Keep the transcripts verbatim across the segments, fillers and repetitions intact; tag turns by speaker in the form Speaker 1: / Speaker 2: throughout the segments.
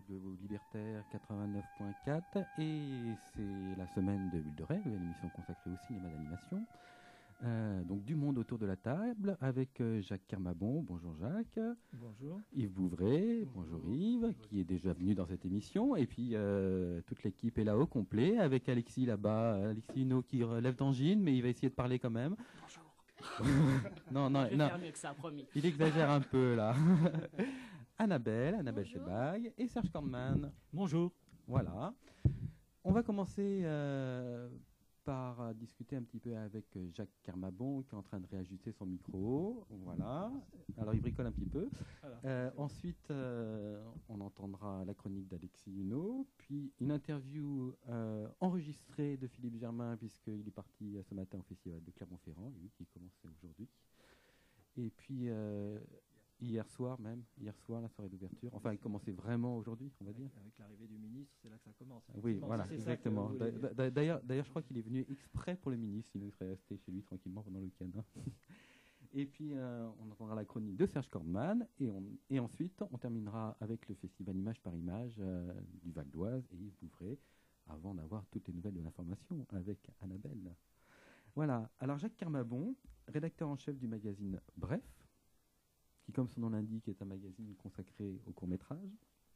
Speaker 1: Radio Libertaire quatre-vingt-neuf point quatre et c'est la semaine de Bulle de Rêve, une émission consacrée au cinéma d'animation. Euh, donc du monde autour de la table avec euh, Jacques Kermabon. Bonjour Jacques.
Speaker 2: Bonjour.
Speaker 1: Yves Bouvray. Bonjour, bonjour Yves, bonjour. Qui est déjà venu dans cette émission. Et puis euh, toute l'équipe est là au complet avec Alexis là-bas, Alexis Hinault qui relève d'angine, mais il va essayer de parler quand même.
Speaker 3: Bonjour.
Speaker 1: non, non,
Speaker 3: Je vais
Speaker 1: non.
Speaker 3: faire mieux que ça, promis.
Speaker 1: Il exagère un peu là. Annabelle, Annabelle Sebag et Serge Kornman.
Speaker 2: Bonjour.
Speaker 1: Voilà. On va commencer euh, par discuter un petit peu avec Jacques Kermabon qui est en train de réajuster son micro. Voilà. Alors il bricole un petit peu. Euh, ensuite, euh, on entendra la chronique d'Alexis Hinault, puis une interview euh, enregistrée de Philippe Germain puisqu'il est parti ce matin au festival de Clermont-Ferrand, lui qui commence aujourd'hui. Et puis euh, hier soir même, hier soir la soirée d'ouverture. Enfin, il commençait vraiment aujourd'hui, on va dire.
Speaker 2: Avec l'arrivée du ministre, c'est là que ça commence.
Speaker 1: Oui, voilà, exactement. D'ailleurs, d'ailleurs, je crois qu'il est venu exprès pour le ministre, sinon il serait resté chez lui tranquillement pendant le week-end. Hein. Et puis, euh, on entendra la chronique de Serge Kornman, et, on, et ensuite, on terminera avec le festival Image par Image euh, du Val d'Oise et Yves Bouvray, avant d'avoir toutes les nouvelles de l'information avec Annabelle. Voilà. Alors, Jacques Kermabon, rédacteur en chef du magazine Bref, qui, comme son nom l'indique, est un magazine consacré au court-métrage,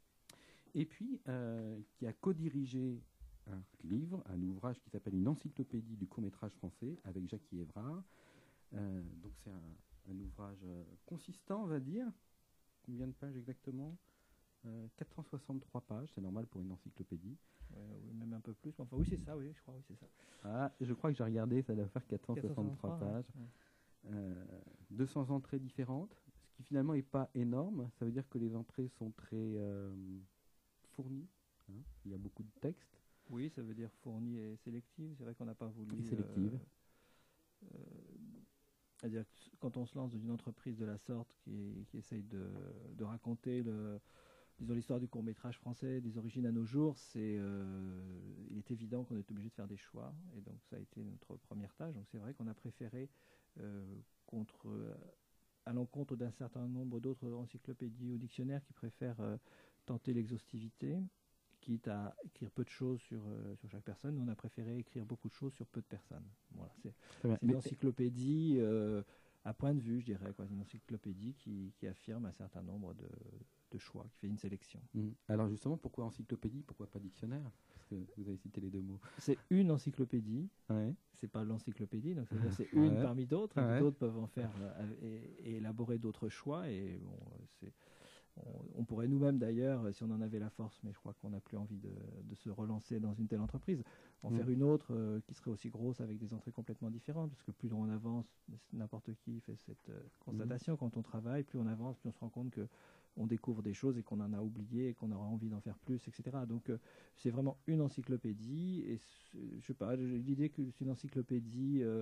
Speaker 1: et puis euh, qui a co-dirigé un livre, un ouvrage qui s'appelle Une encyclopédie du court-métrage français, avec Jackie Évrard. Euh, donc c'est un, un ouvrage euh, consistant, on va dire. Combien de pages exactement? euh, quatre cent soixante-trois pages, c'est normal pour une encyclopédie.
Speaker 2: Ouais, oui, même un peu plus. Enfin, oui, c'est ça, oui, je crois, oui, c'est ça.
Speaker 1: Ah, je crois que j'ai regardé, ça doit faire quatre cent soixante-trois pages.
Speaker 2: Ouais.
Speaker 1: Euh, deux cents entrées différentes, ce qui finalement n'est pas énorme. Ça veut dire que les entrées sont très euh, fournies. Hein. Il y a beaucoup de textes.
Speaker 2: Oui, ça veut dire fournies et sélectives. C'est vrai qu'on n'a pas voulu...
Speaker 1: Et sélectives.
Speaker 2: Euh, euh, c'est-à-dire que quand on se lance dans une entreprise de la sorte qui, qui essaye de, de raconter le... disons l'histoire du court-métrage français, des origines à nos jours, c'est, euh, il est évident qu'on est obligé de faire des choix. Et donc ça a été notre première tâche. Donc c'est vrai qu'on a préféré, euh, contre, euh, à l'encontre d'un certain nombre d'autres encyclopédies ou dictionnaires qui préfèrent euh, tenter l'exhaustivité, quitte à écrire peu de choses sur, euh, sur chaque personne, on a préféré écrire beaucoup de choses sur peu de personnes. Voilà, c'est, c'est une encyclopédie euh, à point de vue, je dirais, quoi. Une encyclopédie qui, qui affirme un certain nombre de... de choix, qui fait une sélection.
Speaker 1: Mmh. Alors justement, pourquoi encyclopédie, pourquoi pas dictionnaire? Parce que vous avez cité les deux mots.
Speaker 2: C'est une encyclopédie,
Speaker 1: ouais.
Speaker 2: C'est pas l'encyclopédie, donc c'est, c'est une ouais. parmi d'autres,
Speaker 1: ouais.
Speaker 2: D'autres peuvent en faire euh, et, et élaborer d'autres choix, et bon, c'est, on, on pourrait nous-mêmes d'ailleurs, si on en avait la force, mais je crois qu'on n'a plus envie de, de se relancer dans une telle entreprise, en mmh. faire une autre euh, qui serait aussi grosse avec des entrées complètement différentes, parce que plus on avance, n'importe qui fait cette euh, constatation, mmh. quand on travaille, plus on avance, plus on se rend compte que on découvre des choses et qu'on en a oublié et qu'on aura envie d'en faire plus, et cetera. Donc euh, c'est vraiment une encyclopédie, et je sais pas, j'ai l'idée que c'est une encyclopédie, euh,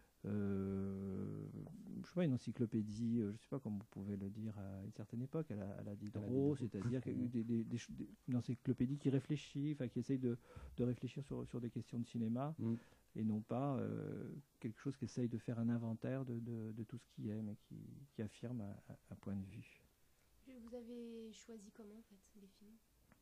Speaker 2: euh, je sais pas, une encyclopédie, euh, je sais pas comment vous pouvez le dire à une certaine époque, elle a, elle a dit Diderot, c'est-à-dire qu'il y a eu des, des, des, des, une encyclopédie qui réfléchit, enfin qui essaye de, de réfléchir sur, sur des questions de cinéma. Mm. Et non pas euh, quelque chose qui essaye de faire un inventaire de, de, de tout ce qui est, mais qui, qui affirme un, un point de vue.
Speaker 4: Vous avez choisi comment en fait les films?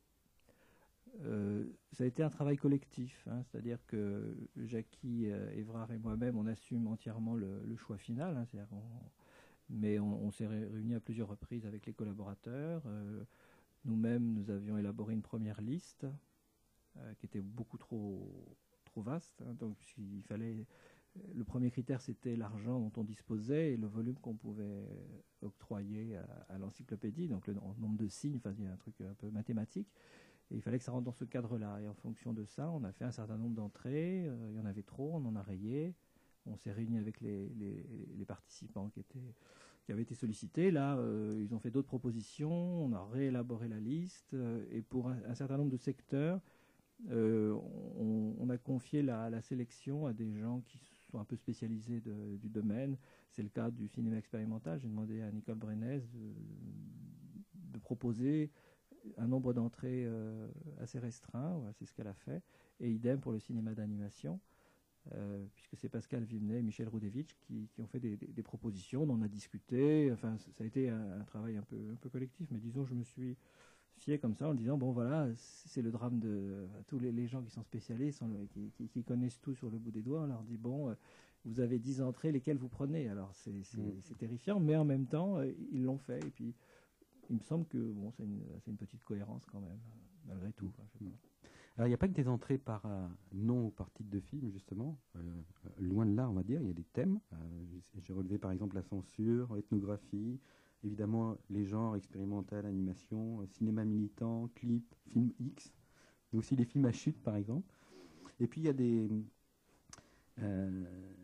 Speaker 2: euh, Ça a été un travail collectif, hein, c'est-à-dire que Jackie euh, Évrard et moi-même, on assume entièrement le, le choix final, hein, c'est-à-dire on, mais on, on s'est réunis à plusieurs reprises avec les collaborateurs. Euh, nous-mêmes, nous avions élaboré une première liste euh, qui était beaucoup trop, trop vaste, hein, donc il fallait... Le premier critère, c'était l'argent dont on disposait et le volume qu'on pouvait octroyer à, à l'encyclopédie, donc le nombre de signes, enfin, il y a un truc un peu mathématique. Et il fallait que ça rentre dans ce cadre-là. Et en fonction de ça, on a fait un certain nombre d'entrées. Euh, il y en avait trop, on en a rayé. On s'est réunis avec les, les, les participants qui, étaient, qui avaient été sollicités. Là, euh, ils ont fait d'autres propositions. On a réélaboré la liste. Euh, et pour un, un certain nombre de secteurs, euh, on, on a confié la, la sélection à des gens qui sont un peu spécialisés de, du domaine. C'est le cas du cinéma expérimental. J'ai demandé à Nicole Brenez de, de proposer un nombre d'entrées euh, assez restreint. Ouais, c'est ce qu'elle a fait. Et idem pour le cinéma d'animation, euh, puisque c'est Pascal Vivenet et Michel Roudevitch qui, qui ont fait des, des, des propositions, dont on a discuté. Enfin, ça a été un, un travail un peu, un peu collectif, mais disons, je me suis fier comme ça en disant bon voilà, c'est le drame de tous les, les gens qui sont spécialistes, sont le- qui, qui- qui connaissent tout sur le bout des doigts. On leur dit bon, euh, vous avez dix entrées, lesquelles vous prenez. Alors c'est c'est-
Speaker 1: Mm.
Speaker 2: c'est terrifiant, mais en même temps, euh, ils l'ont fait. Et puis il me semble que bon, c'est une, c'est une petite cohérence quand même, euh, malgré tout. Quoi, je sais pas.
Speaker 1: Alors, il n'y a pas que des entrées par euh, nom ou par titre de film, justement. Euh, euh, loin de là, on va dire, il y a des thèmes. Euh, j'ai- j'ai relevé par exemple la censure, l'ethnographie, évidemment les genres expérimental, animation, euh, cinéma militant, clip, film X, mais aussi les films à chute, par exemple. Et puis il y a des, euh,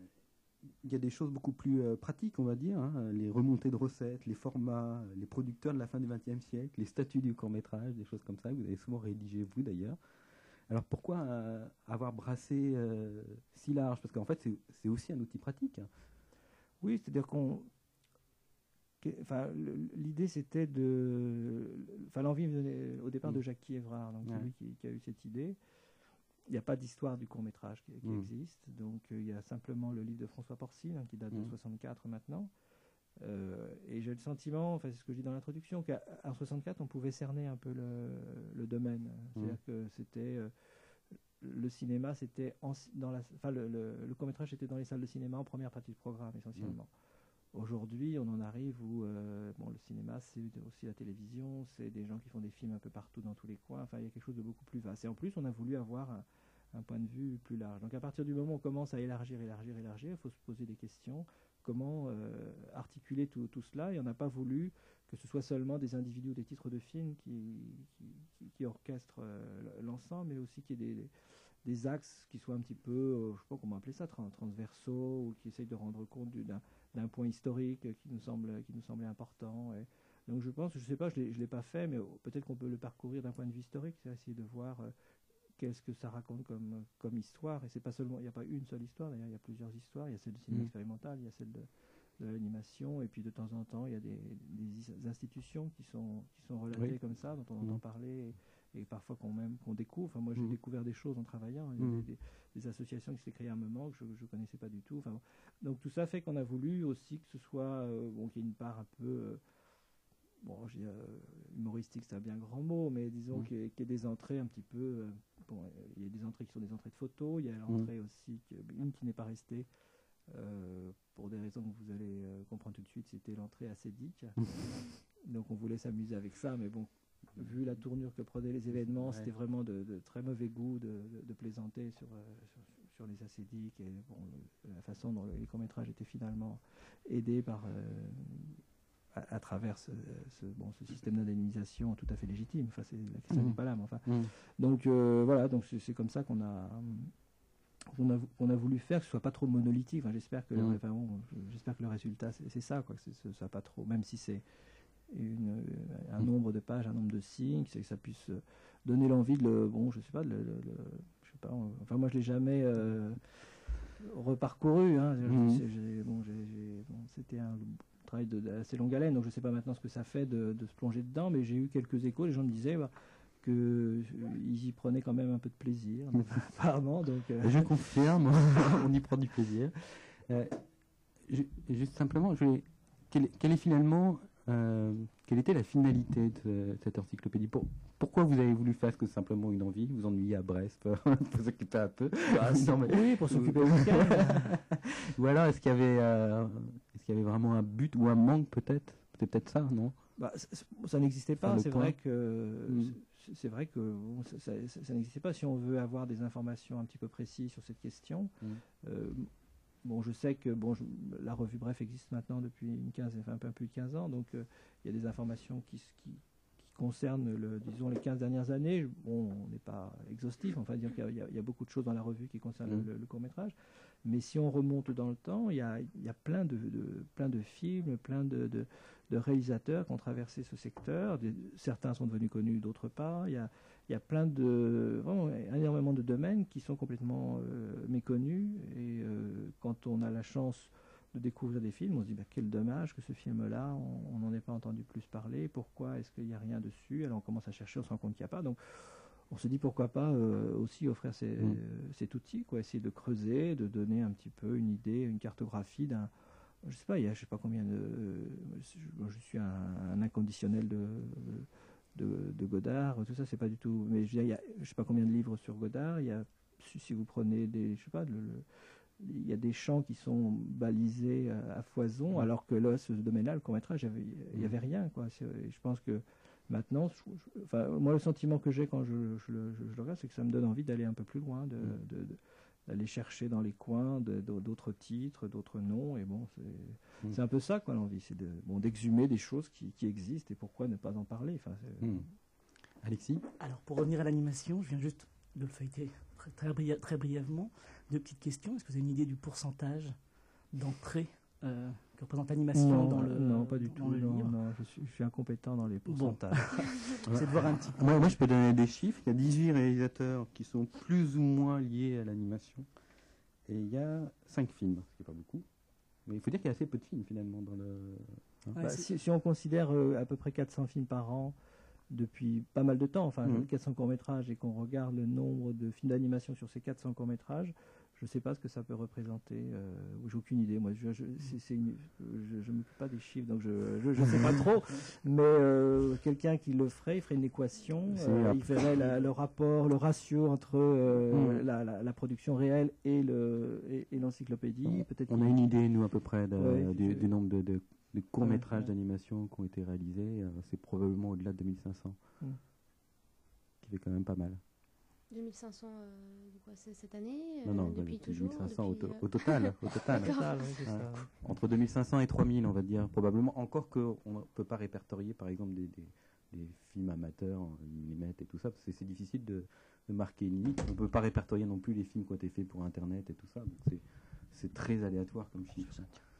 Speaker 1: il y a des choses beaucoup plus euh, pratiques, on va dire, hein, les remontées de recettes, les formats, les producteurs de la fin du vingtième siècle, les statuts du court-métrage, des choses comme ça, que vous avez souvent rédigé, vous d'ailleurs. Alors pourquoi euh, avoir brassé euh, si large? Parce qu'en fait, c'est c'est aussi un outil pratique. Hein.
Speaker 2: Oui, c'est-à-dire qu'on. que- Enfin, le- l'idée c'était de. Enfin, l'envie venait au départ
Speaker 1: Mm.
Speaker 2: de Jacques Évrard, donc c'est
Speaker 1: Ouais.
Speaker 2: lui qui, qui a eu cette idée. Il n'y a pas d'histoire du court-métrage qui, qui
Speaker 1: Mm.
Speaker 2: existe, donc euh, il y a simplement le livre de François Porcine, hein, qui date de
Speaker 1: Mm.
Speaker 2: soixante-quatre maintenant. Euh, et j'ai le sentiment, enfin c'est ce que je dis dans l'introduction, qu'en soixante-quatre on pouvait cerner un peu le, le domaine. C'est-à-dire que c'était euh, le cinéma, c'était en- dans la, enfin le, le- le court-métrage était dans les salles de cinéma en première partie du programme essentiellement. Aujourd'hui, on en arrive où euh, bon, le cinéma, c'est aussi la télévision, c'est des gens qui font des films un peu partout dans tous les coins. Enfin, il y a quelque chose de beaucoup plus vaste. Et en plus, on a voulu avoir un, un point de vue plus large. Donc, à partir du moment où on commence à élargir, élargir, élargir, il faut se poser des questions. Comment euh, articuler tout, tout cela? Et on n'a pas voulu que ce soit seulement des individus ou des titres de films qui, qui, qui- qui orchestrent euh, l'ensemble, mais aussi qu'il y ait des, des axes qui soient un petit peu, euh, je sais pas comment appeler ça, tran- transversaux, ou qui essayent de rendre compte du- d'un d'un point historique qui nous semble qui nous semblait important. Et donc je pense, je sais pas, je l'ai je l'ai pas fait, mais peut-être qu'on peut le parcourir d'un point de vue historique, c'est essayer de voir euh, qu'est-ce que ça raconte comme comme histoire. Et c'est pas seulement, il n'y a pas une seule histoire, d'ailleurs il y a plusieurs histoires. Il y a celle du cinéma
Speaker 1: Mm.
Speaker 2: expérimental, il y a celle de, de l'animation, et puis de temps en temps il y a des, des institutions qui sont qui sont relatées
Speaker 1: Oui.
Speaker 2: comme ça, dont on
Speaker 1: Mm.
Speaker 2: entend parler. Et, et parfois qu'on même qu'on découvre. Enfin, moi, j'ai
Speaker 1: Mhm.
Speaker 2: découvert des choses en travaillant. Il y a
Speaker 1: Mhm.
Speaker 2: des, des- des associations qui s'est créées à un moment que je ne connaissais pas du tout. Enfin, bon. Donc tout ça fait qu'on a voulu aussi que ce soit euh, bon, qu'il y ait une part un peu euh, bon, je dis, euh, humoristique, c'est un bien grand mot, mais disons
Speaker 1: Mhm.
Speaker 2: qu'il y, ait- qu'il y ait des entrées un petit peu. euh, bon, euh, il y a des entrées qui sont des entrées de photos. Il y a l'entrée aussi que- une qui n'est pas restée. euh, pour des raisons que vous allez euh, comprendre tout de suite, c'était l'entrée acédique. Donc on voulait s'amuser avec ça, mais bon, vu la tournure que prenaient les événements,
Speaker 1: Ouais.
Speaker 2: c'était vraiment de, de très mauvais goût de, de- de plaisanter sur, euh, sur, sur les acédiques et bon, le- la façon dont les courts-métrages étaient finalement aidés par, euh, à, à travers ce, ce- bon, ce système d'indemnisation tout à fait légitime. Enfin, c'est, la question
Speaker 1: Mhm.
Speaker 2: n'est pas là, mais enfin.
Speaker 1: Mm.
Speaker 2: Donc euh, voilà, donc c'est, c'est comme ça qu'on a, qu'on a, qu'on a voulu faire, que ce soit pas trop monolithique. Enfin, j'espère que, le,
Speaker 1: Mhm.
Speaker 2: enfin, bon, j'espère que le résultat c'est, c'est ça, quoi, que c'est, ce soit pas trop, même si c'est une, un
Speaker 1: Mm.
Speaker 2: nombre de pages, un nombre de signes, c'est que ça puisse euh, donner l'envie de le, bon, je sais pas, de le, le- le- je sais pas, euh, enfin moi je l'ai jamais euh, reparcouru, hein. Je-
Speaker 1: Mhm.
Speaker 2: c'est- j'ai- bon, j'ai- j'ai- bon, c'était un travail de, de assez longue haleine, donc je sais pas maintenant ce que ça fait de, de se plonger dedans, mais j'ai eu quelques échos, les gens me disaient bah, que euh, ils y prenaient quand même un peu de plaisir, donc, apparemment, donc euh,
Speaker 1: Je confirme, on y prend du plaisir. Euh, ju- juste simplement, je voulais- quelle, quelle est finalement, euh, quelle était la finalité de ce- cette encyclopédie? Pour- Pourquoi vous avez voulu faire? Est-ce que c'est simplement une envie? Vous ennuyez à Brest pour s'occuper un peu?
Speaker 2: bah,
Speaker 1: Non, mais-
Speaker 2: oui, pour s'occuper du week-end.
Speaker 1: Ou alors, est-ce qu'il y avait, euh, est-ce qu'il y avait vraiment un but ou un manque peut-être? C'est peut-être ça, non?
Speaker 2: Bah, c- c- ça n'existait pas.
Speaker 1: le
Speaker 2: C'est
Speaker 1: point.
Speaker 2: vrai que
Speaker 1: Mm.
Speaker 2: c'est- c'est vrai que bon, ça, ça- ça- ça n'existait pas. Si on veut avoir des informations un petit peu précises sur cette question,
Speaker 1: Mm.
Speaker 2: euh, bon, je sais que bon, je- la revue Bref existe maintenant depuis une quinzaine, enfin, un peu plus de quinze ans, donc euh, il y a des informations qui, s- qui, qui concernent le, disons les quinze dernières années. Bon, on n'est pas exhaustif. Enfin, dire qu'il y a- il y, a- il y a beaucoup de choses dans la revue qui concernent
Speaker 1: Mm.
Speaker 2: le, le court métrage. Mais si on remonte dans le temps, il y a, il y a plein de, de- plein de films, plein de, de de réalisateurs qui ont traversé ce secteur. Des- certains sont devenus connus, d'autres pas. Il y a, il y a plein de, vraiment, énormément de domaines qui sont complètement euh, méconnus. Et euh, quand on a la chance de découvrir des films, on se dit bah, quel dommage que ce film-là, on n'en ait pas entendu plus parler. Pourquoi est-ce qu'il n'y a rien dessus? Alors on commence à chercher, on se rend compte qu'il n'y a pas. Donc on se dit pourquoi pas euh, aussi offrir ces,
Speaker 1: Mm.
Speaker 2: euh, cet outil, quoi, essayer de creuser, de donner un petit peu une idée, une cartographie d'un. Je sais pas, il y a je sais pas combien de. Je, je suis un, un inconditionnel de, de, de Godard, tout ça, c'est pas du tout. Mais je ne sais pas combien de livres sur Godard. Il y a, si, si vous prenez des, je sais pas, le, le, il y a des champs qui sont balisés à, à foison, mmh. alors que là, ce domaine-là, le court-métrage, il n'y avait rien, quoi. Je pense que maintenant, je, je, enfin, moi, le sentiment que j'ai quand je, je, je, je le regarde, c'est que ça me donne envie d'aller un peu plus loin, de, mmh. de, de, d'aller chercher dans les coins de, de, d'autres titres, d'autres noms, et bon, c'est, mmh. c'est un peu ça, quoi, l'envie, c'est de, bon, d'exhumer des choses qui, qui existent, et pourquoi ne pas en parler, enfin,
Speaker 1: mmh. Alexis ?
Speaker 5: Alors, pour revenir à l'animation, je viens juste de le feuilleter très, très, bri- très brièvement. Deux petites questions. Est-ce que vous avez une idée du pourcentage d'entrée euh, que représente l'animation
Speaker 2: non,
Speaker 5: dans le
Speaker 2: Non, pas du tout.
Speaker 5: Le
Speaker 2: non,
Speaker 5: livre
Speaker 2: non, je suis, je suis incompétent dans les pourcentages.
Speaker 5: Bon. C'est de voir un petit peu.
Speaker 6: Moi, moi, je peux donner des chiffres. Il y a dix-huit réalisateurs qui sont plus ou moins liés à l'animation. Et il y a cinq films, ce qui n'est pas beaucoup. Mais il faut dire qu'il y a assez peu de films, finalement, dans le... Hein
Speaker 2: bah, si, si on considère euh, à peu près quatre cents films par an, depuis pas mal de temps, enfin mmh. quatre cents courts-métrages, et qu'on regarde le nombre de films d'animation sur ces quatre cents courts-métrages, je ne sais pas ce que ça peut représenter. Euh, j'ai aucune idée. Moi, je ne m'occupe pas des chiffres, donc je ne sais pas trop. Mais euh, quelqu'un qui le ferait, il ferait une équation. Euh, il ferait la, le rapport, le ratio entre euh, mmh. la, la, la production réelle et, le, et, et l'encyclopédie.
Speaker 6: Peut-être on a une idée, nous, à peu près, de,
Speaker 2: ouais,
Speaker 6: du, du nombre de... de... Les courts-métrages ouais, ouais. d'animation qui ont été réalisés, euh, c'est probablement au-delà de deux mille cinq cents. Mm. Qui fait quand même pas mal.
Speaker 4: deux mille cinq cents, euh, quoi, c'est cette année euh,
Speaker 6: Non, non,
Speaker 4: depuis
Speaker 6: deux
Speaker 4: toujours
Speaker 6: mille cinq cents
Speaker 4: depuis,
Speaker 6: au, to- au total. au total.
Speaker 2: total oui,
Speaker 6: ouais. Entre deux mille cinq cents et trois mille, on va dire, probablement. Encore qu'on ne peut pas répertorier, par exemple, des, des, des films amateurs en millimètres et tout ça, parce que c'est difficile de, de marquer une limite. On ne peut pas répertorier non plus les films qui ont été faits pour Internet et tout ça. Donc c'est très aléatoire comme chiffre.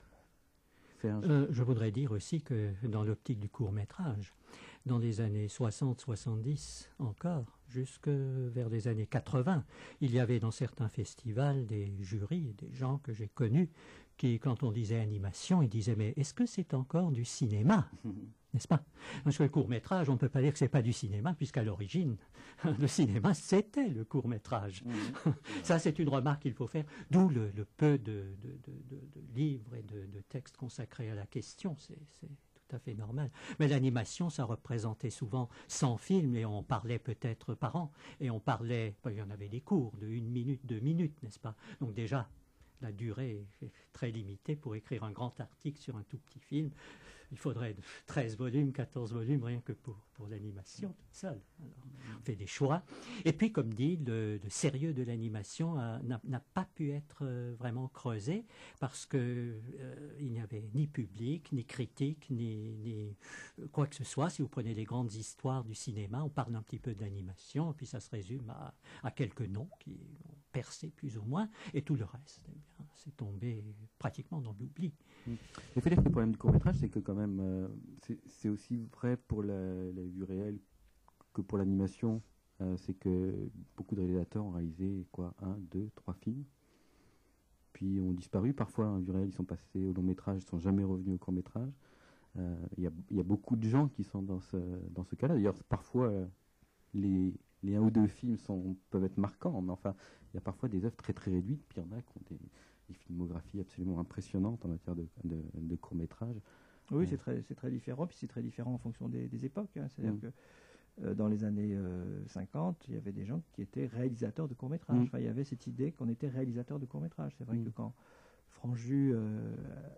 Speaker 7: Euh, je voudrais dire aussi que dans l'optique du court-métrage, dans les années soixante soixante-dix encore, jusque vers les années quatre-vingts, il y avait dans certains festivals des jurys, des gens que j'ai connus, qui, quand on disait animation, ils disaient « mais est-ce que c'est encore du cinéma ?» N'est-ce pas? Parce que le court-métrage, on ne peut pas dire que ce n'est pas du cinéma, puisqu'à l'origine, le cinéma, c'était le court-métrage. Mmh. Ça, c'est une remarque qu'il faut faire, d'où le, le peu de, de, de, de, de livres et de, de textes consacrés à la question. C'est tout à fait normal. Mais l'animation, ça représentait souvent cent films, et on parlait peut-être par an. Et on parlait, ben, il y en avait des cours de une minute, deux minutes, n'est-ce pas? Donc déjà, la durée est très limitée pour écrire un grand article sur un tout petit film. Il faudrait treize volumes, quatorze volumes, rien que pour, pour l'animation toute seule. Alors, on fait des choix. Et puis, comme dit, le, le sérieux de l'animation n'a pas pu être euh, vraiment creusé parce qu'il euh, n'y avait ni public, ni critique, ni, ni quoi que ce soit. Si vous prenez les grandes histoires du cinéma, on parle un petit peu d'animation, et puis ça se résume à, à quelques noms qui ont percé plus ou moins, et tout le reste, eh bien, c'est tombé pratiquement dans l'oubli.
Speaker 6: Il faut dire que le problème du court-métrage, c'est que quand même, euh, c'est aussi vrai pour la, la vue réelle que pour l'animation. Euh, c'est que beaucoup de réalisateurs ont réalisé quoi, un, deux, trois films, puis ont disparu. Parfois, en vue réelle, ils sont passés au long-métrage, ils ne sont jamais revenus au court-métrage. Il euh, y, y a beaucoup de gens qui sont dans ce, dans ce cas-là. D'ailleurs, parfois, euh, les, les un ou deux films sont, peuvent être marquants, mais enfin, il y a parfois des œuvres très très réduites, puis il y en a qui ont des... des filmographies absolument impressionnantes en matière de, de, de court-métrage.
Speaker 2: Oui, euh. c'est très, très différent, puis c'est très différent en fonction des, des époques. Hein. C'est-à-dire mmh. que euh, dans les années euh, cinquante, il y avait des gens qui étaient réalisateurs de court-métrage. Mmh. Enfin, il y avait cette idée qu'on était réalisateur de court-métrage. C'est vrai mmh. que quand Franju euh,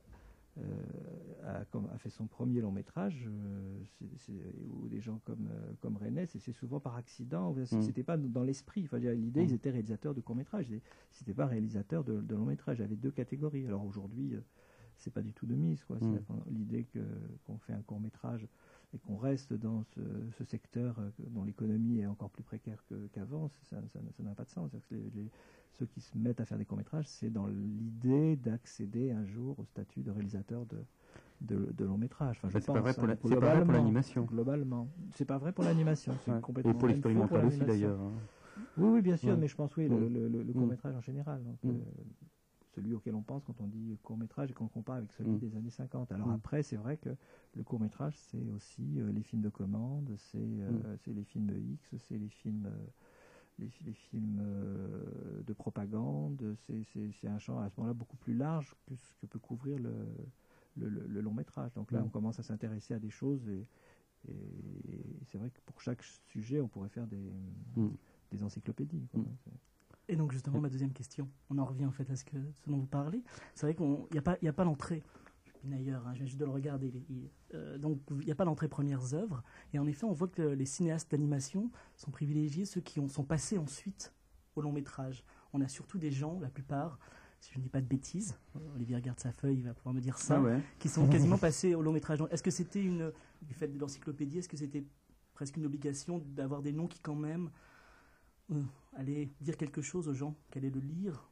Speaker 2: euh, a, a fait son premier long-métrage, euh, ou des gens comme, euh, comme René, c'est souvent par accident. Mmh. C'était pas dans l'esprit. Enfin, l'idée, mmh. ils étaient réalisateurs de court-métrage. C'était pas réalisateurs de, de long-métrage. Il y avait deux catégories. Alors aujourd'hui, euh, c'est pas du tout de mise. Mmh. L'idée qu'on qu fait un court-métrage et qu'on reste dans ce, ce secteur euh, dont l'économie est encore plus précaire qu'avant, ça n'a pas de sens. Les, les, ceux qui se mettent à faire des courts-métrages, c'est dans l'idée d'accéder un jour au statut de réalisateur de, de, de long-métrage. Enfin,
Speaker 6: bah, c'est pas vrai pour l'animation.
Speaker 2: Globalement. C'est pas vrai pour l'animation.
Speaker 6: Ouais. Et pour l'expérimental aussi, d'ailleurs. Hein.
Speaker 2: Oui, oui, bien sûr, ouais. mais je pense, oui, mmh. le, le, le, le court-métrage en général. Donc, mmh. euh, celui auquel on pense quand on dit court-métrage et qu'on compare avec celui mmh. des années cinquante. Alors mmh. après, c'est vrai que le court-métrage, c'est aussi euh, les films de commande, c'est euh, mmh. les films X, c'est les films... Euh, Les, les films euh, de propagande, c'est un champ à ce moment-là beaucoup plus large que ce que peut couvrir le, le, le, le long métrage. Donc là, mmh. on commence à s'intéresser à des choses et, Et c'est vrai que pour chaque sujet, on pourrait faire des, mm. des encyclopédies. Quoi. Mm.
Speaker 5: Et donc justement, ma deuxième question, on en revient en fait à ce, que, ce dont vous parlez. C'est vrai qu'il n'y a pas, y a pas l'entrée, d'ailleurs, hein, je viens juste de le regarder, il, il, euh, donc il n'y a pas l'entrée premières œuvres, et en effet on voit que les cinéastes d'animation sont privilégiés ceux qui ont, sont passés ensuite au long métrage. On a surtout des gens, la plupart, si je ne dis pas de bêtises, Olivier regarde sa feuille, il va pouvoir me dire ça, ah ouais. qui sont quasiment passés au long métrage. Est-ce que c'était une, du fait de l'encyclopédie, est-ce que c'était presque une obligation d'avoir des noms qui quand même euh, allaient dire quelque chose aux gens, qui allaient le lire?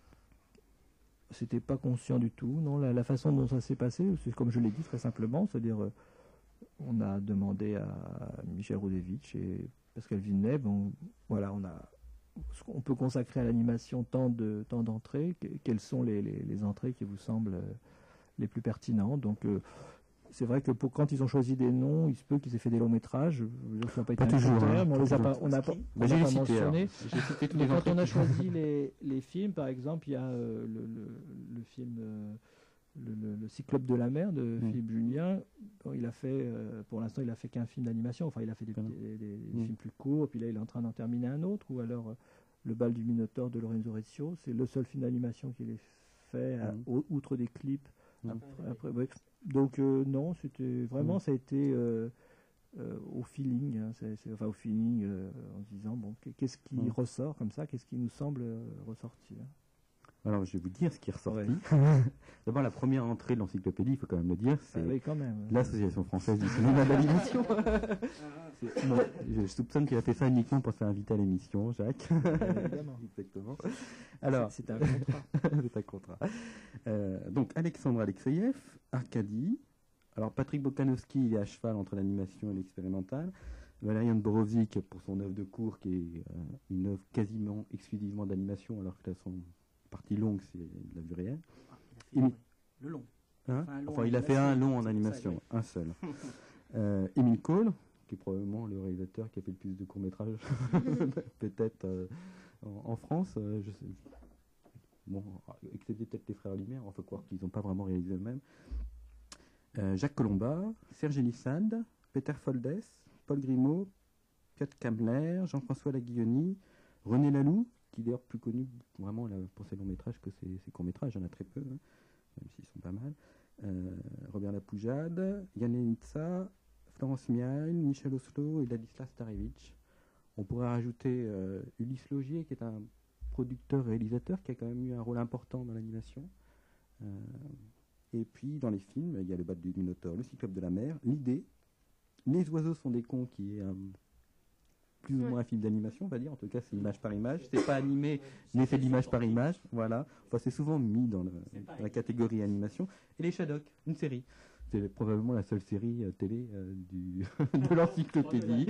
Speaker 2: C'était pas conscient du tout, non. La, la façon dont ça s'est passé, c'est comme je l'ai dit très simplement, c'est-à-dire euh, on a demandé à Michel Roudevitch et Pascal Villeneuve, on, voilà, on a, on peut consacrer à l'animation tant de tant d'entrées, que, quelles sont les, les, les entrées qui vous semblent euh, les plus pertinentes. Donc euh, c'est vrai que pour, quand ils ont choisi des noms, il se peut qu'ils aient fait des longs métrages. Ils n'ont pas été
Speaker 6: toujours, hein,
Speaker 2: mais on les a pas, on n'a pas, on
Speaker 6: j'ai
Speaker 2: pas
Speaker 6: cité,
Speaker 2: mentionné.
Speaker 6: J'ai cité tous
Speaker 2: mais
Speaker 6: les
Speaker 2: quand on a choisi les, les films, par exemple, il y a euh, le, le, le film euh, le, le, le Cyclope de la mer de mmh. Philippe Julien. Bon, il a fait, euh, pour l'instant, il a fait qu'un film d'animation. Enfin, il a fait des, des, des, des mmh. films plus courts. Puis là, il est en train d'en terminer un autre. Ou alors, euh, Le bal du Minotaure de Lorenzo Rezio. C'est le seul film d'animation qu'il ait fait, à, mmh. outre des clips. Mmh. Après, après, ouais. Donc euh, non, c'était vraiment, mmh. ça a été euh, euh, au feeling, hein, c'est, c'est, enfin au feeling, euh, en se disant bon, qu'est-ce qui mmh. ressort comme ça, qu'est-ce qui nous semble euh, ressortir.
Speaker 6: Alors je vais vous dire ce qui est ressorti. Ouais. D'abord la première entrée de l'encyclopédie, il faut quand même le dire, c'est ah oui, quand même, l'Association française du cinéma d'animation. Bon, je soupçonne qu'il a fait ça uniquement pour se faire inviter à l'émission, Jacques.
Speaker 2: Évidemment.
Speaker 6: Exactement. Alors,
Speaker 2: c'est, c'est un contrat.
Speaker 6: c'est un contrat. Euh, donc Alexandre Alexeyev, Arcadie. Alors Patrick Bokanowski, il est à cheval entre l'animation et l'expérimental. Valerian Borowczyk pour son œuvre de cours, qui est euh, une œuvre quasiment exclusivement d'animation, alors que là, son partie longue, c'est de la vue réelle.
Speaker 5: Ah, il a fait et, le long.
Speaker 6: Hein enfin, long enfin il a fait un long en animation, ça, un seul. euh, Émile Cole, qui est probablement le réalisateur qui a fait le plus de courts-métrages, peut-être euh, en, en France. Euh, je sais, bon, excepté peut-être les frères Lumière, on peut croire qu'ils n'ont pas vraiment réalisé eux-mêmes. Euh, Jacques Colomba, Serge Elissade, Peter Foldes, Paul Grimaud, Piotr Kamler, Jean-François Laguilloni, René Laloux, qui est d'ailleurs plus connu vraiment là, pour ses longs métrages que ses, ses courts métrages, il y en a très peu, hein, même s'ils sont pas mal. Euh, Robert Lapoujade, Yann Lenitsa, Florence Miail, Michel Oslo et Ladislas Starevich. On pourrait rajouter euh, Ulysse Logier, qui est un producteur-réalisateur qui a quand même eu un rôle important dans l'animation. Euh, et puis dans les films, il y a Le bal du Minotaure, Le Cyclope de la mer, L'idée, Les oiseaux sont des cons, qui est un plus ou moins un film d'animation, on va dire. En tout cas, c'est image par image. C'est pas animé, mais c'est l'image par image. Voilà. Enfin, c'est souvent mis dans, le, dans la catégorie animation. Et Les Shadocks, une série. C'est probablement la seule série euh, télé euh, du de l'encyclopédie.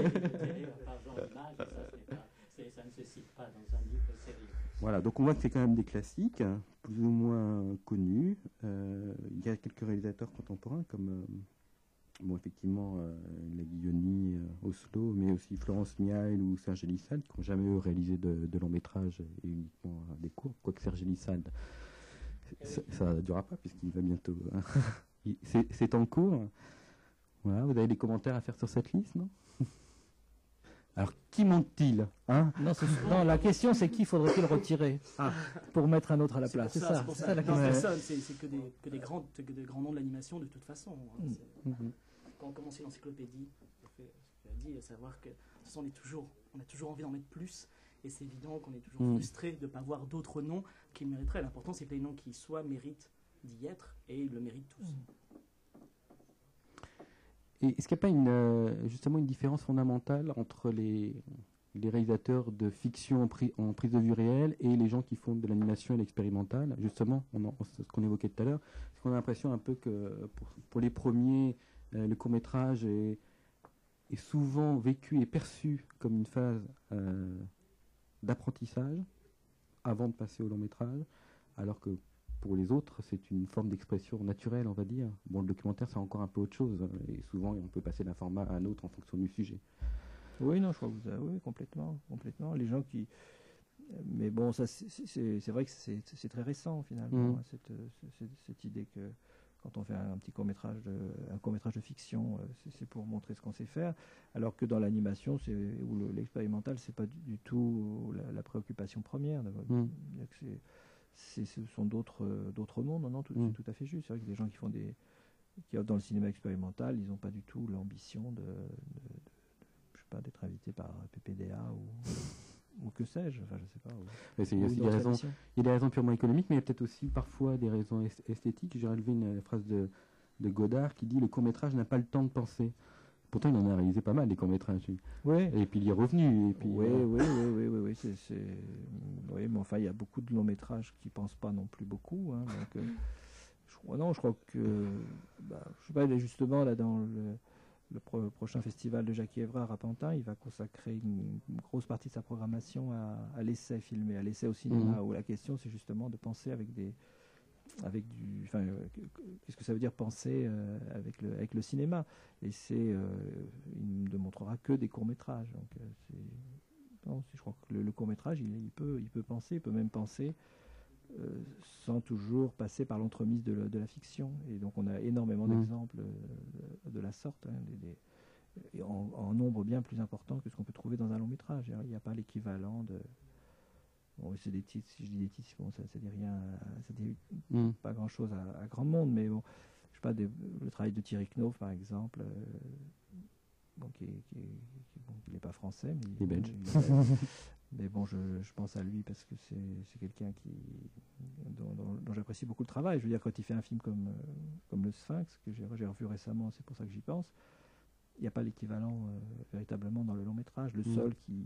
Speaker 7: Ça ne se cite pas dans un livre sérieux.
Speaker 6: Voilà, donc on voit que c'est quand même des classiques, plus ou moins connus. Euh, il y a quelques réalisateurs contemporains comme... Euh, Bon, effectivement, euh, Laguilloni, euh, Oslo, mais aussi Florence Miail ou Serge Elissade, qui n'ont jamais réalisé de, de long métrage et uniquement euh, des courts. Quoique Serge Elissade, ça ne durera pas puisqu'il va bientôt. Hein. il, c'est, c'est en cours. Voilà, vous avez des commentaires à faire sur cette liste, non? Alors, qui monte-t-il, hein?
Speaker 2: non, non, la question c'est qui faudrait-il retirer ah. pour mettre un autre à la place. C'est,
Speaker 5: c'est
Speaker 2: ça,
Speaker 5: ça, c'est, ça, ça la question. Personne, c'est, c'est que, des, que, des grands, que des grands noms de l'animation de toute façon. Hein. Mm. Mm-hmm. Quand on commence l'encyclopédie, je l'ai dit, à savoir que ce sont les toujours, on a toujours envie d'en mettre plus, et c'est évident qu'on est toujours mm. frustré de ne pas voir d'autres noms qui le mériteraient. L'important c'est que les noms qui soient méritent d'y être, et ils le méritent tous. Mm.
Speaker 6: Et est-ce qu'il n'y a pas une, justement une différence fondamentale entre les, les réalisateurs de fiction en, pri, en prise de vue réelle et les gens qui font de l'animation et l'expérimental? Justement, on en, ce qu'on évoquait tout à l'heure, parce qu'on a l'impression un peu que pour, pour les premiers, euh, le court-métrage est, est souvent vécu et perçu comme une phase euh, d'apprentissage avant de passer au long-métrage, alors que pour les autres, c'est une forme d'expression naturelle, on va dire. Bon, le documentaire, c'est encore un peu autre chose. Et souvent, on peut passer d'un format à un autre en fonction du sujet.
Speaker 2: Oui, non, je crois que vous avez, oui, complètement, complètement. Les gens qui... mais bon, ça, c'est vrai que c'est très récent finalement,
Speaker 6: mmh.
Speaker 2: cette, cette, cette idée que quand on fait un, un petit court-métrage de, un court-métrage de fiction, c'est pour montrer ce qu'on sait faire, alors que dans l'animation ou l'expérimental, c'est pas du, du tout la, la préoccupation première.
Speaker 6: Mmh.
Speaker 2: Ce sont d'autres d'autres mondes, non, non, tout, mmh. c'est tout à fait juste. C'est vrai que des gens qui font des qui dans le cinéma expérimental, ils n'ont pas du tout l'ambition de, de, de, de je sais pas, d'être invités par P P D A ou ou que sais-je, enfin je sais pas.
Speaker 6: Il y, y, y a des raisons purement économiques, mais il y a peut-être aussi parfois des raisons esthétiques. J'ai relevé une phrase de, de Godard qui dit « Le court-métrage n'a pas le temps de penser ». Pourtant, il en a réalisé pas mal, des courts-métrages.
Speaker 2: Ouais.
Speaker 6: Et puis il est revenu. Et puis,
Speaker 2: oui,
Speaker 6: euh...
Speaker 2: oui, oui, oui, oui, oui, c'est, c'est... oui, mais enfin, il y a beaucoup de longs-métrages qui ne pensent pas non plus beaucoup. Hein, donc, euh, je crois, non, je crois que, bah, je sais pas, justement, là, dans le, le pro- prochain festival de Jackie Évrard à Pantin, il va consacrer une, une grosse partie de sa programmation à, à l'essai filmé, à l'essai au cinéma, mmh. où la question, c'est justement de penser avec des... avec du, enfin, euh, qu'est-ce que ça veut dire penser euh, avec le avec le cinéma? Et c'est, euh, il ne montrera que des courts métrages. Donc, euh, c'est, non, je crois que le, le court métrage, il, il peut, il peut penser, il peut même penser euh, sans toujours passer par l'entremise de, de la fiction. Et donc, on a énormément mmh. d'exemples de, de la sorte, hein, des, des, et en, en nombre bien plus important que ce qu'on peut trouver dans un long métrage. Il n'y a pas l'équivalent de Bon, c'est des titres, si je dis des titres, bon, ça ne dit rien, ça dit mm. pas grand-chose à, à grand monde, mais bon, je sais pas, des, le travail de Thierry Knopf, par exemple, euh, bon, qui n'est qui est, qui, bon, qui pas français, mais
Speaker 6: il est belge.
Speaker 2: Il est belge. Mais bon, je, je pense à lui parce que c'est quelqu'un qui, dont, dont, dont j'apprécie beaucoup le travail. Je veux dire, quand il fait un film comme, euh, comme Le Sphinx, que j'ai revu récemment, c'est pour ça que j'y pense, il n'y a pas l'équivalent euh, véritablement dans le long métrage. Le mm. seul qui...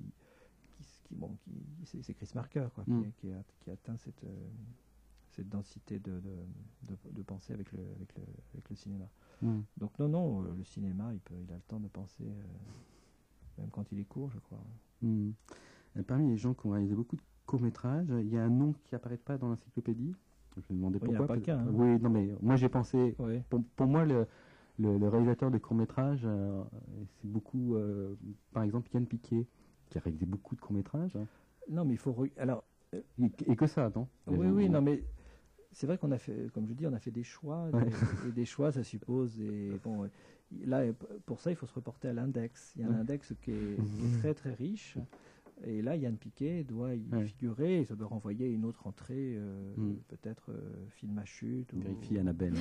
Speaker 2: Qui, bon, qui, c'est Chris Marker quoi, mm. qui, qui, a, qui a atteint cette, euh, cette densité de, de, de, de pensée avec le, avec le, avec le cinéma. Mm. Donc non, non, euh, le cinéma, il, peut, il a le temps de penser, euh, même quand il est court, je crois.
Speaker 6: Mm. Parmi les gens qui ont réalisé beaucoup de courts-métrages, il y a un nom qui n'apparaît pas dans l'encyclopédie. Je me demandais
Speaker 2: oui,
Speaker 6: pourquoi.
Speaker 2: Il n'y a pas qu'un. Hein.
Speaker 6: Oui, non, mais moi j'ai pensé,
Speaker 2: oui.
Speaker 6: pour, pour moi, le, le, le réalisateur de courts-métrages, euh, c'est beaucoup, euh, par exemple, Yann Piquet, qui a réalisé beaucoup de courts-métrages. Hein.
Speaker 2: Non, mais il faut... Re... Alors,
Speaker 6: euh... et, et que ça, non?
Speaker 2: Oui, oui, non, mais c'est vrai qu'on a fait, comme je dis, on a fait des choix. Ouais. Des, et des choix, ça suppose... Et, bon, là, pour ça, il faut se reporter à l'index. Il y a un ouais. index qui est, qui est très, très riche. Et là, Yann Piquet doit y ouais. figurer. Et ça doit renvoyer une autre entrée, euh, mm. peut-être euh, film à chute.
Speaker 6: Vérifie Annabelle.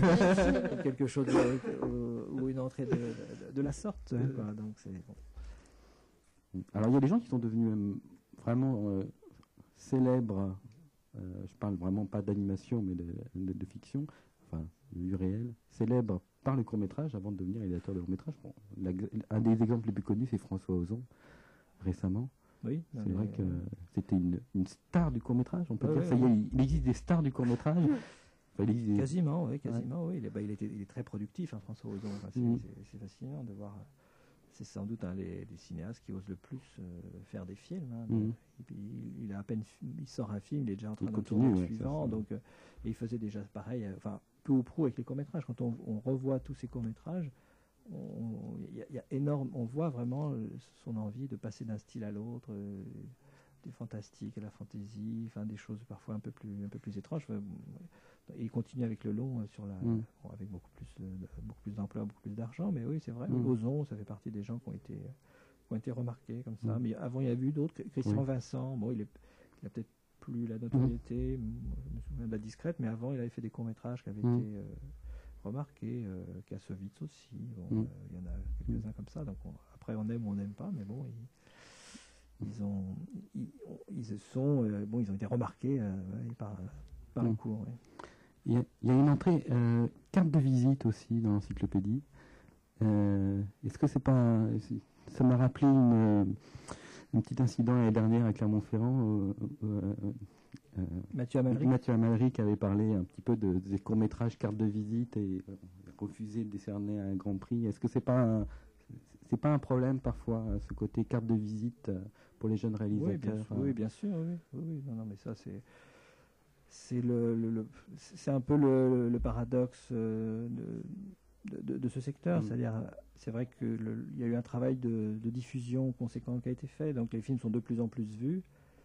Speaker 2: Ou quelque chose de, ou, ou une entrée de, de, de la sorte. Mm. Quoi. Donc, c'est... Bon.
Speaker 6: Alors il y a des gens qui sont devenus euh, vraiment euh, célèbres, euh, je parle vraiment pas d'animation mais de, de, de fiction, enfin du réel, célèbres par le court-métrage avant de devenir réalisateur de long-métrage. Bon, la, un des exemples les plus connus c'est François Ozon, récemment.
Speaker 2: Oui.
Speaker 6: C'est vrai que euh, c'était une, une star du court-métrage, on peut ouais, dire. Ouais, ça y est, il existe des stars du court-métrage. Enfin,
Speaker 2: des... Quasiment, oui, quasiment, ouais. oui. Il est, bah, il, était, il est très productif, hein, François Ozon. Enfin, c'est mmh. fascinant de voir... C'est sans doute un des, des cinéastes qui osent le plus euh, faire des films. Hein,
Speaker 6: mmh.
Speaker 2: Et puis il, il a à peine, il sort un film, il est déjà en train de tourner le suivant. Ça, donc, euh, et il faisait déjà pareil, euh, enfin peu ou prou avec les courts métrages. Quand on, on revoit tous ces courts métrages, il y, y a énorme, on voit vraiment son envie de passer d'un style à l'autre, euh, du fantastique à la fantaisie, enfin des choses parfois un peu plus, un peu plus étranges. Enfin, et il continue avec le long sur la, mm. bon, avec beaucoup plus, de, beaucoup plus d'emploi, beaucoup plus d'argent. Mais oui, c'est vrai. Mm. Ozon, ça fait partie des gens qui ont été, qui ont été remarqués comme ça. Mm. Mais avant, il y a eu d'autres. Christian oui. Vincent, bon, il, est, il a peut-être plus la notoriété. Mm. Je me souviens de La Discrète, mais avant, il avait fait des courts métrages qui avaient mm. été euh, remarqués. Euh, Kassovitz aussi. Bon,
Speaker 6: mm.
Speaker 2: euh, il y en a quelques-uns mm. comme ça. Donc on, après, on aime ou on n'aime pas, mais bon. Il, Ils ont, ils, ils sont, euh, bon, ils ont été remarqués euh, ouais, par, par mmh. le cours. Ouais.
Speaker 6: Il, y a, il y a une entrée euh, carte de visite aussi dans l'encyclopédie. Euh, Est-ce que c'est pas, ça m'a rappelé une, un petit incident l'année dernière à Clermont-Ferrand. Euh, euh, euh,
Speaker 2: Mathieu Amalric.
Speaker 6: Mathieu Amalric avait parlé un petit peu de, des courts métrages carte de visite et euh, refusé de décerner un grand prix. Est-ce que c'est pas un, c'est pas un problème parfois ce côté carte de visite pour les jeunes réalisateurs?
Speaker 2: Oui, bien sûr. Oui, bien sûr oui, oui, oui. Non, non, mais ça c'est c'est le, le, le c'est un peu le, le paradoxe de, de, de, de ce secteur. Mmh. C'est-à-dire, c'est vrai que le, il y a eu un travail de, de diffusion conséquent qui a été fait. Donc les films sont de plus en plus vus.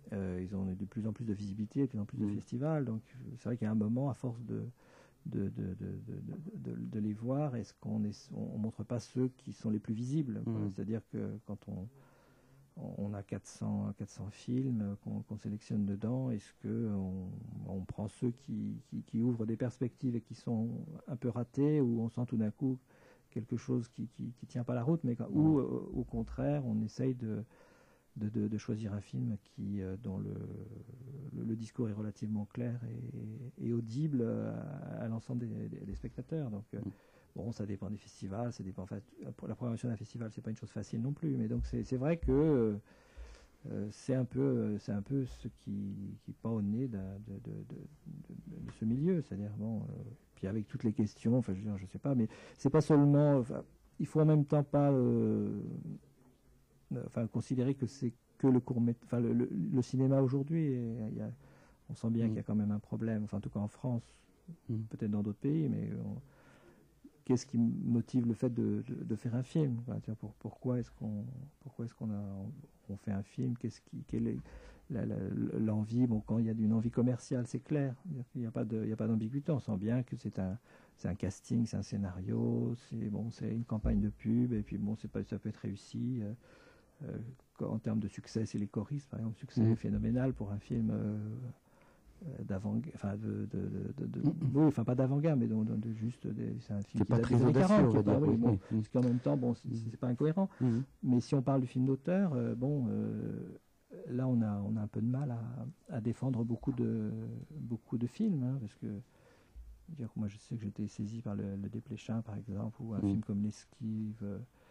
Speaker 2: Euh, ils ont de plus en plus de visibilité, de plus en plus de
Speaker 6: Mmh.
Speaker 2: festivals. Donc c'est vrai qu'il y a un moment, à force de, de, de, de, de, de, de les voir, est-ce qu'on est, on montre pas ceux qui sont les plus visibles, quoi.
Speaker 6: Mmh.
Speaker 2: C'est-à-dire que quand on, on a quatre cents, quatre cents films qu'on qu'on sélectionne dedans, est-ce qu'on on prend ceux qui, qui, qui ouvrent des perspectives et qui sont un peu ratés, ou on sent tout d'un coup quelque chose qui ne tient pas la route, mais quand, ou euh, au contraire, on essaye de, de, de, de choisir un film qui, euh, dont le, le, le discours est relativement clair et, et audible à, à l'ensemble des, des, des spectateurs. Donc, euh, bon, ça dépend des festivals, ça dépend. Enfin, pour la programmation d'un festival, c'est pas une chose facile non plus. Mais donc, c'est vrai que euh, c'est un peu, c'est un peu ce qui, qui pend au nez de, de, de, de, de ce milieu. C'est-à-dire, bon. Euh, Puis avec toutes les questions, enfin je veux dire, je sais pas, mais c'est pas seulement, enfin, il faut en même temps pas, euh, enfin considérer que c'est que le court métrage, enfin le, le, le cinéma aujourd'hui, on sent bien mmh. qu'il y a quand même un problème, enfin en tout cas en France, mmh. peut-être dans d'autres pays, mais qu'est-ce qui motive le fait de, de, de faire un film, quoi, tiens, pour, pourquoi est-ce qu'on, pourquoi est-ce qu'on a, on, on fait un film, qu'est-ce qui, quelle est l'envie, bon, quand il y a une envie commerciale, c'est clair, il n'y a pas de, il n'y a pas d'ambiguïté, on sent bien que c'est un, c'est un casting, c'est un scénario, c'est bon, c'est une campagne de pub, et puis bon, c'est pas, ça peut être réussi. Euh, euh, en termes de succès, c'est les choristes, par exemple, succès mmh. phénoménal pour un film euh, d'avant, enfin de, de, de, de, de mmh. oui, enfin pas d'avant-garde, mais de, de, de juste, c'est un film qui
Speaker 6: pas
Speaker 2: date
Speaker 6: très
Speaker 2: des années quarante, qui est pas,
Speaker 6: oui,
Speaker 2: oui, bon,
Speaker 6: oui, oui.
Speaker 2: parce qu'en même temps, bon, c'est, c'est pas incohérent. Mmh. Mais si on parle du film d'auteur, euh, bon. Euh, Là, on a, on a un peu de mal à, à défendre beaucoup de, beaucoup de films, hein, parce que dire, moi, je sais que j'étais saisi par le, le Desplechin, par exemple, ou un mmh. film comme L'Esquive,